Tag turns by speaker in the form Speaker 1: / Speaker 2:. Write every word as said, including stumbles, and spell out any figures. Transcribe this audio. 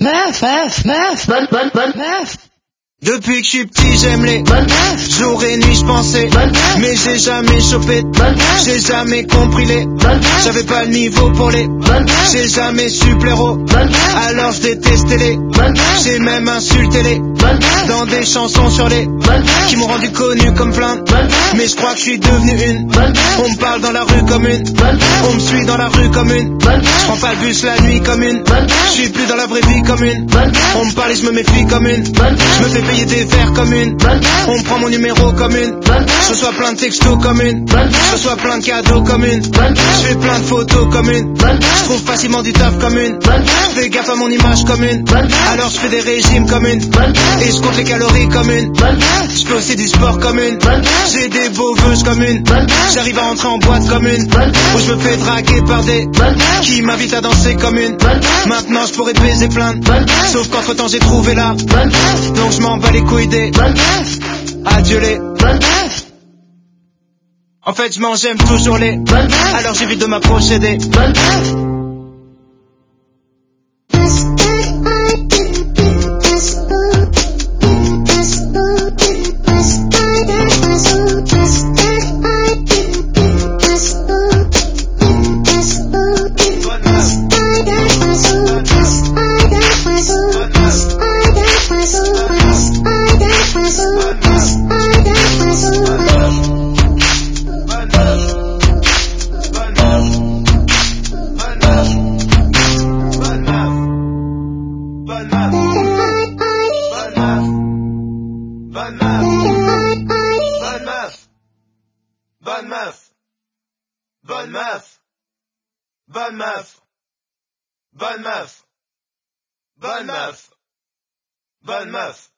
Speaker 1: meuf, meuf, meuf, bonne, bonne, bonne meuf.
Speaker 2: Depuis que je suis petit j'aime les
Speaker 1: bonnes meufs.
Speaker 2: Jour et nuit je pensais
Speaker 1: bonnes meufs.
Speaker 2: Mais j'ai jamais chopé
Speaker 1: bonnes meufs.
Speaker 2: J'ai jamais compris les
Speaker 1: bonnes meufs.
Speaker 2: J'avais pas le niveau pour les
Speaker 1: bonnes meufs.
Speaker 2: J'ai jamais su plaire aux
Speaker 1: bonnes meufs.
Speaker 2: Alors je détestais les
Speaker 1: bonnes meufs.
Speaker 2: J'ai même insulté les
Speaker 1: bonnes meufs.
Speaker 2: Dans des chansons sur les
Speaker 1: bonnes meufs.
Speaker 2: Qui m'ont rendu connu comme plein
Speaker 1: bonnes meufs.
Speaker 2: Mais je crois que je suis devenu une
Speaker 1: bonne meuf.
Speaker 2: On me parle dans la rue comme une
Speaker 1: bonne meuf.
Speaker 2: On me suit dans la rue comme une
Speaker 1: bonne meuf.
Speaker 2: Je prends pas le bus la nuit comme une
Speaker 1: bonne meuf.
Speaker 2: Je suis plus dans la vraie vie comme une
Speaker 1: bonne meuf.
Speaker 2: On me parle et je me méfie comme une
Speaker 1: bonne meuf.
Speaker 2: Je me fais payer des verres comme une
Speaker 1: bonne meuf.
Speaker 2: On me prend mon numéro comme une
Speaker 1: bonne meuf.
Speaker 2: Je reçois plein de textos comme une
Speaker 1: bonne meuf.
Speaker 2: Je reçois plein de cadeaux comme une
Speaker 1: bonne meuf.
Speaker 2: Je fais plein de photos comme une
Speaker 1: bonne
Speaker 2: Je
Speaker 1: meuf.
Speaker 2: trouve facilement du taf comme une
Speaker 1: bonne meuf.
Speaker 2: Je fais gaffe à mon image comme une
Speaker 1: bonne meuf.
Speaker 2: Alors je fais des régimes comme une
Speaker 1: bonne meuf.
Speaker 2: Et je compte les calories comme une
Speaker 1: bonne meuf.
Speaker 2: Je fais aussi du sport comme une
Speaker 1: bonne meuf.
Speaker 2: J'ai des beaux vœux comme une
Speaker 1: bonne meuf.
Speaker 2: J'arrive à rentrer en boîte comme une
Speaker 1: bonne meuf.
Speaker 2: Où je me fais draguer par des
Speaker 1: bonne meuf.
Speaker 2: Qui m'invitent à danser comme une
Speaker 1: bonne meuf.
Speaker 2: Maintenant je pourrais te baiser plein de
Speaker 1: bonne meuf.
Speaker 2: Sauf qu'entre temps j'ai trouvé la
Speaker 1: bonne meuf.
Speaker 2: Donc je m'en bats les couilles des
Speaker 1: bonne meuf.
Speaker 2: Adieu les
Speaker 1: bonne meuf.
Speaker 2: En fait je m'en j'aime toujours les
Speaker 1: bonne meuf.
Speaker 2: Alors j'évite de m'approcher des
Speaker 1: bonne meuf.
Speaker 2: Bonne meuf. Bonne meuf. Bonne meuf. Bonne meuf. Bonne meuf. Bonne meuf. Bonne meuf.